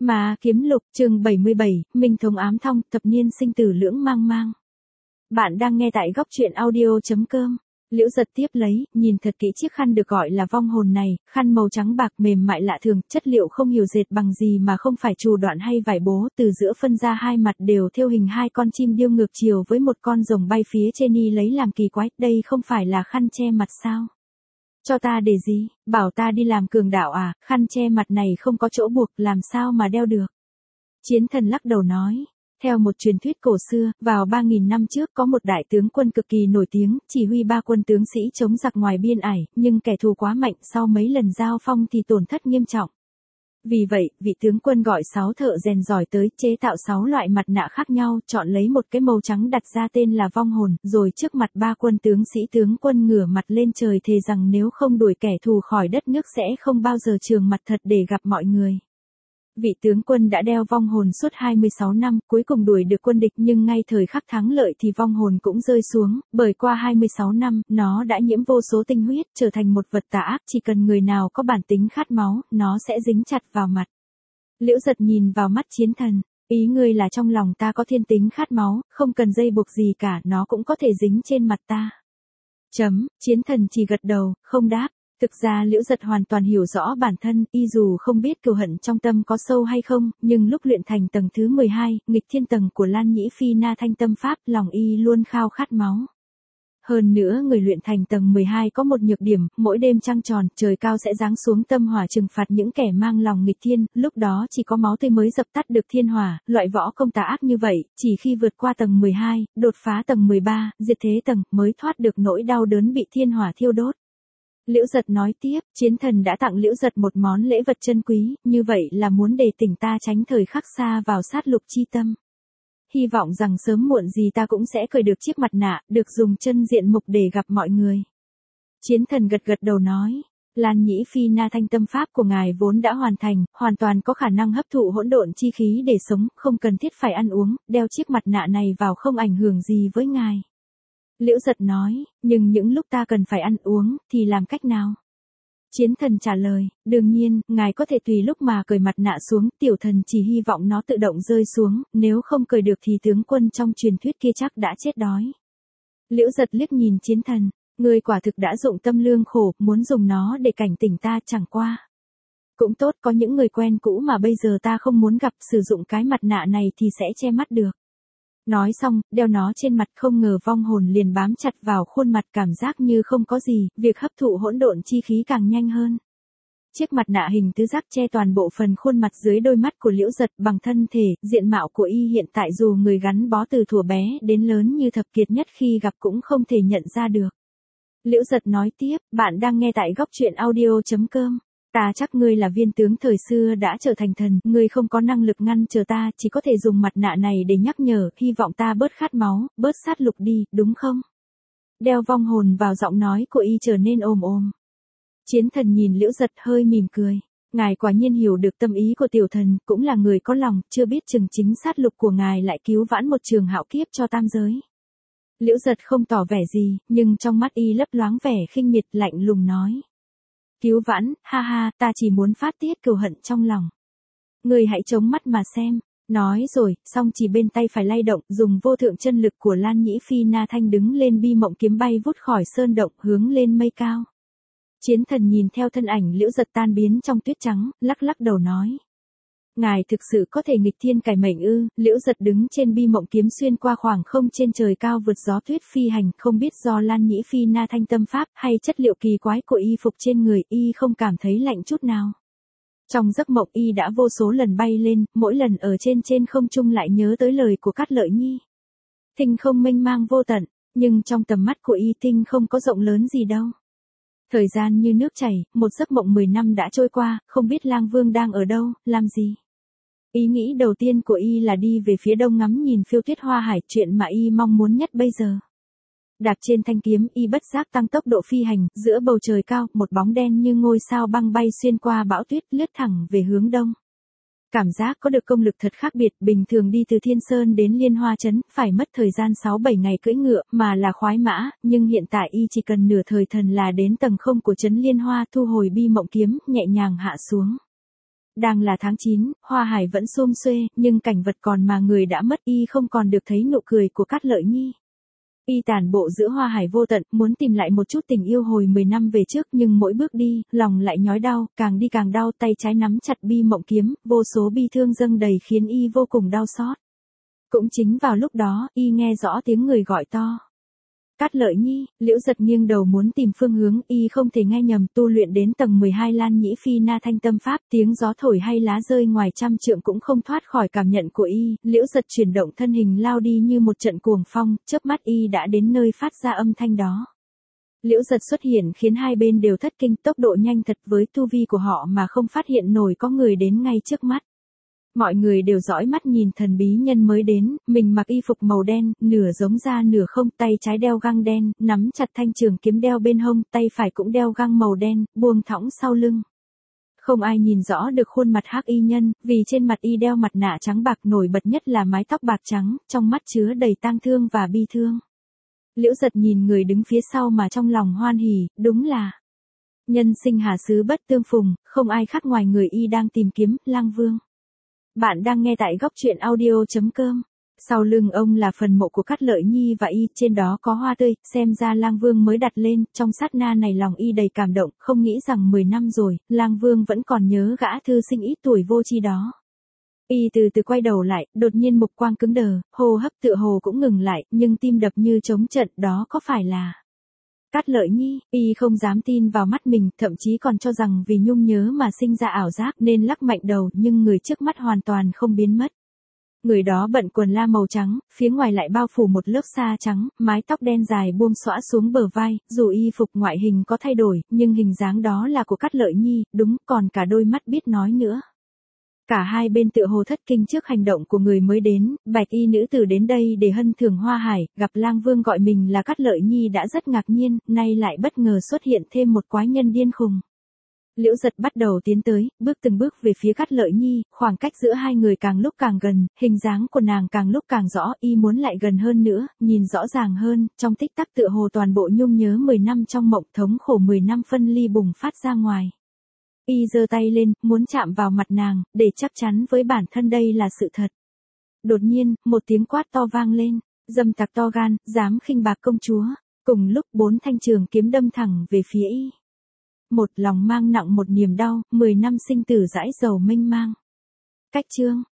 Ma Kiếm Lục, chương 77, Minh Thống Ám Thong, thập niên sinh tử lưỡng mang mang. Bạn đang nghe tại góc truyện audio.com. Liễu Giật tiếp lấy, nhìn thật kỹ chiếc khăn được gọi là vong hồn này, khăn màu trắng bạc mềm mại lạ thường, chất liệu không hiểu dệt bằng gì mà không phải trù đoạn hay vải bố, từ giữa phân ra hai mặt đều thêu hình hai con chim điêu ngược chiều với một con rồng bay phía trên y lấy làm kỳ quái, đây không phải là khăn che mặt sao? Cho ta để gì, bảo ta đi làm cường đạo à, khăn che mặt này không có chỗ buộc, làm sao mà đeo được. Chiến Thần lắc đầu nói, theo một truyền thuyết cổ xưa, vào 3.000 năm trước có một đại tướng quân cực kỳ nổi tiếng, chỉ huy 3 quân tướng sĩ chống giặc ngoài biên ải, nhưng kẻ thù quá mạnh, sau mấy lần giao phong thì tổn thất nghiêm trọng. Vì vậy, vị tướng quân gọi 6 thợ rèn giỏi tới, chế tạo 6 loại mặt nạ khác nhau, chọn lấy một cái màu trắng đặt ra tên là vong hồn, rồi trước mặt 3 quân tướng sĩ tướng quân ngửa mặt lên trời thề rằng nếu không đuổi kẻ thù khỏi đất nước sẽ không bao giờ trường mặt thật để gặp mọi người. Vị tướng quân đã đeo vong hồn suốt 26 năm, cuối cùng đuổi được quân địch, nhưng ngay thời khắc thắng lợi thì vong hồn cũng rơi xuống, bởi qua 26 năm, nó đã nhiễm vô số tinh huyết, trở thành một vật tà ác, chỉ cần người nào có bản tính khát máu, nó sẽ dính chặt vào mặt. Liễu Giật nhìn vào mắt Chiến Thần, ý ngươi là trong lòng ta có thiên tính khát máu, không cần dây buộc gì cả, nó cũng có thể dính trên mặt ta. Chiến Thần chỉ gật đầu, không đáp. Thực ra Liễu Giật hoàn toàn hiểu rõ bản thân, y dù không biết cừu hận trong tâm có sâu hay không, nhưng lúc luyện thành tầng thứ 12, nghịch thiên tầng của Lan Nhĩ Phi Na Thanh Tâm Pháp, lòng y luôn khao khát máu. Hơn nữa người luyện thành tầng 12 có một nhược điểm, mỗi đêm trăng tròn, trời cao sẽ giáng xuống tâm hỏa trừng phạt những kẻ mang lòng nghịch thiên, lúc đó chỉ có máu tươi mới dập tắt được thiên hỏa, loại võ công tà ác như vậy, chỉ khi vượt qua tầng 12, đột phá tầng 13, diệt thế tầng, mới thoát được nỗi đau đớn bị thiên hỏa thiêu đốt. Liễu Giật nói tiếp, Chiến Thần đã tặng Liễu Giật một món lễ vật chân quý, như vậy là muốn để tỉnh ta tránh thời khắc xa vào sát lục chi tâm. Hy vọng rằng sớm muộn gì ta cũng sẽ cởi được chiếc mặt nạ, được dùng chân diện mục để gặp mọi người. Chiến Thần gật gật đầu nói, Lan Nhĩ Phi Na Thanh Tâm Pháp của ngài vốn đã hoàn thành, hoàn toàn có khả năng hấp thụ hỗn độn chi khí để sống, không cần thiết phải ăn uống, đeo chiếc mặt nạ này vào không ảnh hưởng gì với ngài. Liễu Giật nói, nhưng những lúc ta cần phải ăn uống, thì làm cách nào? Chiến Thần trả lời, đương nhiên, ngài có thể tùy lúc mà cởi mặt nạ xuống, tiểu thần chỉ hy vọng nó tự động rơi xuống, nếu không cởi được thì tướng quân trong truyền thuyết kia chắc đã chết đói. Liễu Giật liếc nhìn Chiến Thần, ngươi quả thực đã dụng tâm lương khổ, muốn dùng nó để cảnh tỉnh ta, chẳng qua. Cũng tốt, có những người quen cũ mà bây giờ ta không muốn gặp, sử dụng cái mặt nạ này thì sẽ che mắt được. Nói xong, đeo nó trên mặt, không ngờ vong hồn liền bám chặt vào khuôn mặt, cảm giác như không có gì, việc hấp thụ hỗn độn chi khí càng nhanh hơn. Chiếc mặt nạ hình tứ giác che toàn bộ phần khuôn mặt dưới đôi mắt của Liễu Giật, bằng thân thể, diện mạo của y hiện tại dù người gắn bó từ thuở bé đến lớn như thập kiệt nhất khi gặp cũng không thể nhận ra được. Liễu Giật nói tiếp, bạn đang nghe tại góc truyện audio.com. Ta chắc ngươi là viên tướng thời xưa đã trở thành thần, ngươi không có năng lực ngăn trở ta, chỉ có thể dùng mặt nạ này để nhắc nhở, hy vọng ta bớt khát máu, bớt sát lục đi, đúng không? Đeo vong hồn vào, giọng nói của y trở nên ồm ồm. Chiến Thần nhìn Liễu Giật hơi mỉm cười. Ngài quả nhiên hiểu được tâm ý của tiểu thần, cũng là người có lòng, chưa biết chừng chính sát lục của ngài lại cứu vãn một trường hạo kiếp cho tam giới. Liễu Giật không tỏ vẻ gì, nhưng trong mắt y lấp loáng vẻ khinh miệt, lạnh lùng nói. Cứu vãn, ha ha, ta chỉ muốn phát tiết cừu hận trong lòng. Người hãy chống mắt mà xem. Nói rồi, song chỉ bên tay phải lay động, dùng vô thượng chân lực của Lan Nhĩ Phi Na Thanh đứng lên, bi mộng kiếm bay vút khỏi sơn động, hướng lên mây cao. Chiến Thần nhìn theo thân ảnh Liễu Giật tan biến trong tuyết trắng, lắc lắc đầu nói. Ngài thực sự có thể nghịch thiên cải mệnh ư? Liễu Giật đứng trên bi mộng kiếm xuyên qua khoảng không trên trời cao vượt gió tuyết phi hành, không biết do Lan Nhĩ Phi Na Thanh Tâm Pháp hay chất liệu kỳ quái của y phục trên người, y không cảm thấy lạnh chút nào. Trong giấc mộng y đã vô số lần bay lên, mỗi lần ở trên không trung lại nhớ tới lời của Cát Lợi Nhi. Thinh không mênh mang vô tận, nhưng trong tầm mắt của y thinh không có rộng lớn gì đâu. Thời gian như nước chảy, một giấc mộng 10 năm đã trôi qua, không biết Lang Vương đang ở đâu, làm gì. Ý nghĩ đầu tiên của y là đi về phía đông ngắm nhìn phiêu tuyết hoa hải, chuyện mà y mong muốn nhất bây giờ. Đạp trên thanh kiếm, y bất giác tăng tốc độ phi hành, giữa bầu trời cao, một bóng đen như ngôi sao băng bay xuyên qua bão tuyết, lướt thẳng về hướng đông. Cảm giác có được công lực thật khác biệt, bình thường đi từ Thiên Sơn đến Liên Hoa Trấn, phải mất thời gian 6-7 ngày cưỡi ngựa, mà là khoái mã, nhưng hiện tại y chỉ cần nửa thời thần là đến tầng không của trấn Liên Hoa, thu hồi bi mộng kiếm, nhẹ nhàng hạ xuống. Đang là tháng 9, Hoa Hải vẫn sum xuê, nhưng cảnh vật còn mà người đã mất, y không còn được thấy nụ cười của Cát Lợi Nhi. Y tản bộ giữa Hoa Hải vô tận, muốn tìm lại một chút tình yêu hồi 10 năm về trước, nhưng mỗi bước đi, lòng lại nhói đau, càng đi càng đau, tay trái nắm chặt bi mộng kiếm, vô số bi thương dâng đầy khiến y vô cùng đau xót. Cũng chính vào lúc đó, y nghe rõ tiếng người gọi to. Cát Lợi Nhi. Liễu Giật nghiêng đầu muốn tìm phương hướng, y không thể nghe nhầm, tu luyện đến tầng 12 Lan Nhĩ Phi Na Thanh Tâm Pháp, tiếng gió thổi hay lá rơi ngoài trăm trượng cũng không thoát khỏi cảm nhận của y. Liễu Giật chuyển động thân hình lao đi như một trận cuồng phong, chớp mắt y đã đến nơi phát ra âm thanh đó. Liễu Giật xuất hiện khiến hai bên đều thất kinh, tốc độ nhanh thật, với tu vi của họ mà không phát hiện nổi có người đến ngay trước mắt. Mọi người đều dõi mắt nhìn thần bí nhân mới đến, mình mặc y phục màu đen, nửa giống da nửa không, tay trái đeo găng đen, nắm chặt thanh trường kiếm đeo bên hông, tay phải cũng đeo găng màu đen, buông thõng sau lưng. Không ai nhìn rõ được khuôn mặt hắc y nhân, vì trên mặt y đeo mặt nạ trắng bạc, nổi bật nhất là mái tóc bạc trắng, trong mắt chứa đầy tang thương và bi thương. Liễu Giật nhìn người đứng phía sau mà trong lòng hoan hỉ, đúng là nhân sinh hà xứ bất tương phùng, không ai khác ngoài người y đang tìm kiếm, Lang Vương. Bạn đang nghe tại góc truyện audio.com. Sau lưng ông là phần mộ của Cát Lợi Nhi và y, trên đó có hoa tươi, xem ra Lang Vương mới đặt lên, trong sát na này lòng y đầy cảm động, không nghĩ rằng 10 năm rồi, Lang Vương vẫn còn nhớ gã thư sinh ít tuổi vô tri đó. Y từ từ quay đầu lại, đột nhiên mục quang cứng đờ, hô hấp tựa hồ cũng ngừng lại, nhưng tim đập như trống trận, đó có phải là Cát Lợi Nhi? Y không dám tin vào mắt mình, thậm chí còn cho rằng vì nhung nhớ mà sinh ra ảo giác nên lắc mạnh đầu, nhưng người trước mắt hoàn toàn không biến mất. Người đó bận quần la màu trắng, phía ngoài lại bao phủ một lớp sa trắng, mái tóc đen dài buông xõa xuống bờ vai, dù y phục ngoại hình có thay đổi, nhưng hình dáng đó là của Cát Lợi Nhi, đúng, còn cả đôi mắt biết nói nữa. Cả hai bên tựa hồ thất kinh trước hành động của người mới đến, bạch y nữ tử đến đây để hân thưởng Hoa Hải, gặp Lang Vương gọi mình là Cát Lợi Nhi đã rất ngạc nhiên, nay lại bất ngờ xuất hiện thêm một quái nhân điên khùng. Liễu Giật bắt đầu tiến tới, bước từng bước về phía Cát Lợi Nhi, khoảng cách giữa hai người càng lúc càng gần, hình dáng của nàng càng lúc càng rõ, y muốn lại gần hơn nữa, nhìn rõ ràng hơn, trong tích tắc tựa hồ toàn bộ nhung nhớ 10 năm trong mộng, thống khổ 10 năm phân ly bùng phát ra ngoài. Y giơ tay lên, muốn chạm vào mặt nàng, để chắc chắn với bản thân đây là sự thật. Đột nhiên, một tiếng quát to vang lên, dâm tặc to gan, dám khinh bạc công chúa. Cùng lúc 4 thanh trường kiếm đâm thẳng về phía y. Một lòng mang nặng một niềm đau, 10 năm sinh tử dãi dầu mênh mang. Cách chương.